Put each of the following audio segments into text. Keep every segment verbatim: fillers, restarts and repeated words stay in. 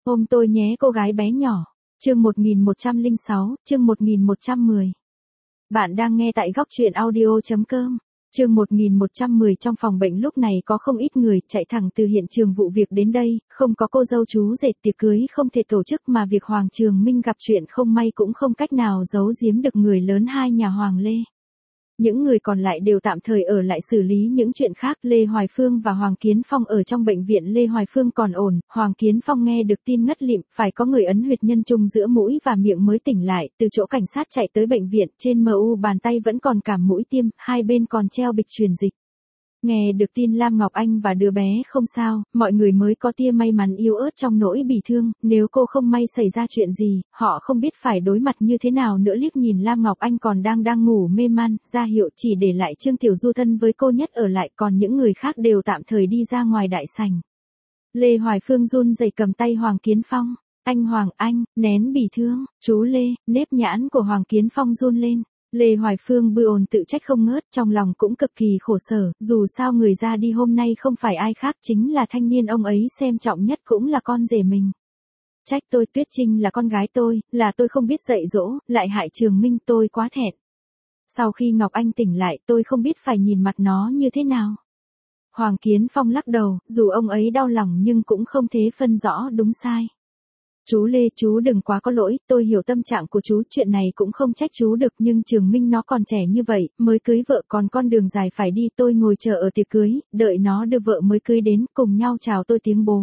Ôm tôi nhé cô gái bé nhỏ. Chương một nghìn một trăm lẻ sáu, chương một nghìn một trăm mười. Bạn đang nghe tại góc truyện audio chấm com. Chương một nghìn một trăm mười. Trong phòng bệnh lúc này có không ít người chạy thẳng từ hiện trường vụ việc đến đây, không có cô dâu chú rể, tiệc cưới không thể tổ chức mà việc Hoàng Trường Minh gặp chuyện không may cũng không cách nào giấu giếm được người lớn hai nhà Hoàng Lê. Những người còn lại đều tạm thời ở lại xử lý những chuyện khác. Lê Hoài Phương và Hoàng Kiến Phong ở trong bệnh viện. Lê Hoài Phương còn ổn, Hoàng Kiến Phong nghe được tin ngất lịm, phải có người ấn huyệt nhân trung giữa mũi và miệng mới tỉnh lại, từ chỗ cảnh sát chạy tới bệnh viện, trên mờ u bàn tay vẫn còn cảm mũi tiêm, hai bên còn treo bịch truyền dịch. Nghe được tin Lam Ngọc Anh và đứa bé không sao, mọi người mới có tia may mắn yếu ớt trong nỗi bị thương, nếu cô không may xảy ra chuyện gì, họ không biết phải đối mặt như thế nào nữa. Liếc nhìn Lam Ngọc Anh còn đang đang ngủ mê man, ra hiệu chỉ để lại Trương Tiểu Du thân với cô nhất ở lại, còn những người khác đều tạm thời đi ra ngoài đại sảnh. Lê Hoài Phương run rẩy cầm tay Hoàng Kiến Phong. Anh Hoàng, anh, nén bị thương, chú Lê. Nếp nhãn của Hoàng Kiến Phong run lên. Lê Hoài Phương bư ồn tự trách không ngớt, trong lòng cũng cực kỳ khổ sở, dù sao người ra đi hôm nay không phải ai khác chính là thanh niên ông ấy xem trọng nhất cũng là con rể mình. Trách tôi, Tuyết Trinh là con gái tôi, là tôi không biết dạy dỗ, lại hại Trường Minh, tôi quá thẹn. Sau khi Ngọc Anh tỉnh lại tôi không biết phải nhìn mặt nó như thế nào. Hoàng Kiến Phong lắc đầu, dù ông ấy đau lòng nhưng cũng không thể phân rõ đúng sai. Chú Lê, chú đừng quá có lỗi, tôi hiểu tâm trạng của chú, chuyện này cũng không trách chú được, nhưng Trường Minh nó còn trẻ như vậy, mới cưới vợ còn con đường dài phải đi, tôi ngồi chờ ở tiệc cưới, đợi nó đưa vợ mới cưới đến, cùng nhau chào tôi tiếng bố.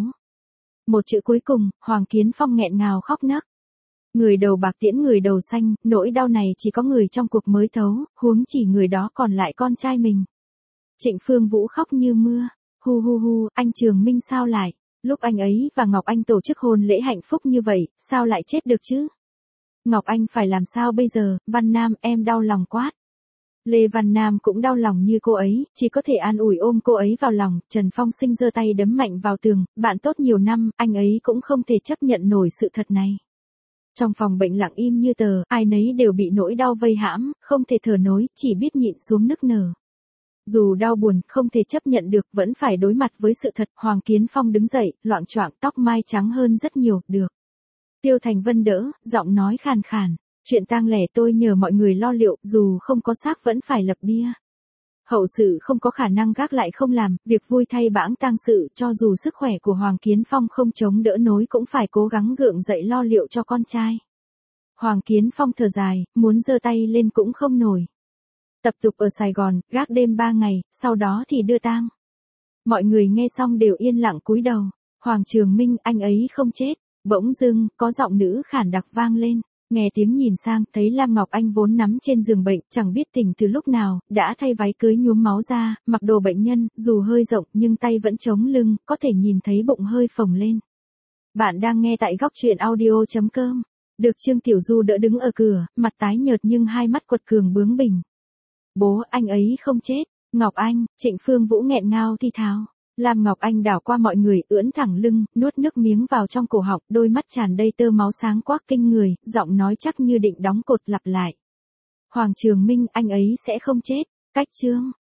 Một chữ cuối cùng, Hoàng Kiến Phong nghẹn ngào khóc nấc. Người đầu bạc tiễn người đầu xanh, nỗi đau này chỉ có người trong cuộc mới thấu, huống chỉ người đó còn lại con trai mình. Trịnh Phương Vũ khóc như mưa, hu hu hu, anh Trường Minh sao lại? Lúc anh ấy và Ngọc Anh tổ chức hôn lễ hạnh phúc như vậy, sao lại chết được chứ? Ngọc Anh phải làm sao bây giờ? Văn Nam, em đau lòng quá. Lê Văn Nam cũng đau lòng như cô ấy, chỉ có thể an ủi ôm cô ấy vào lòng. Trần Phong Sinh giơ tay đấm mạnh vào tường, bạn tốt nhiều năm, anh ấy cũng không thể chấp nhận nổi sự thật này. Trong phòng bệnh lặng im như tờ, ai nấy đều bị nỗi đau vây hãm, không thể thở nổi, chỉ biết nhịn xuống nức nở. Dù đau buồn, không thể chấp nhận được, vẫn phải đối mặt với sự thật. Hoàng Kiến Phong đứng dậy, loạng choạng, tóc mai trắng hơn rất nhiều, được. Tiêu Thành Vân đỡ, giọng nói khàn khàn. Chuyện tang lẻ tôi nhờ mọi người lo liệu, dù không có xác vẫn phải lập bia. Hậu sự không có khả năng gác lại không làm, việc vui thay bãng tang sự, cho dù sức khỏe của Hoàng Kiến Phong không chống đỡ nối cũng phải cố gắng gượng dậy lo liệu cho con trai. Hoàng Kiến Phong thở dài, muốn giơ tay lên cũng không nổi. Tập tục ở Sài Gòn, gác đêm ba ngày, sau đó thì đưa tang. Mọi người nghe xong đều yên lặng cúi đầu. Hoàng Trường Minh, anh ấy không chết. Bỗng dưng, có giọng nữ khản đặc vang lên. Nghe tiếng nhìn sang, thấy Lam Ngọc Anh vốn nằm trên giường bệnh, chẳng biết tỉnh từ lúc nào, đã thay váy cưới nhuốm máu ra, mặc đồ bệnh nhân, dù hơi rộng nhưng tay vẫn chống lưng, có thể nhìn thấy bụng hơi phồng lên. Bạn đang nghe tại góc truyện audio chấm com. Được Trương Tiểu Du đỡ đứng ở cửa, mặt tái nhợt nhưng hai mắt quật cường bướng bỉnh. Bố, anh ấy không chết. Ngọc Anh, Trịnh Phương Vũ nghẹn ngào thi thào. Lam Ngọc Anh đảo qua mọi người, ưỡn thẳng lưng, nuốt nước miếng vào trong cổ họng, đôi mắt tràn đầy tơ máu sáng quắc kinh người, giọng nói chắc như định đóng cột lặp lại. Hoàng Trường Minh, anh ấy sẽ không chết. Cách chương.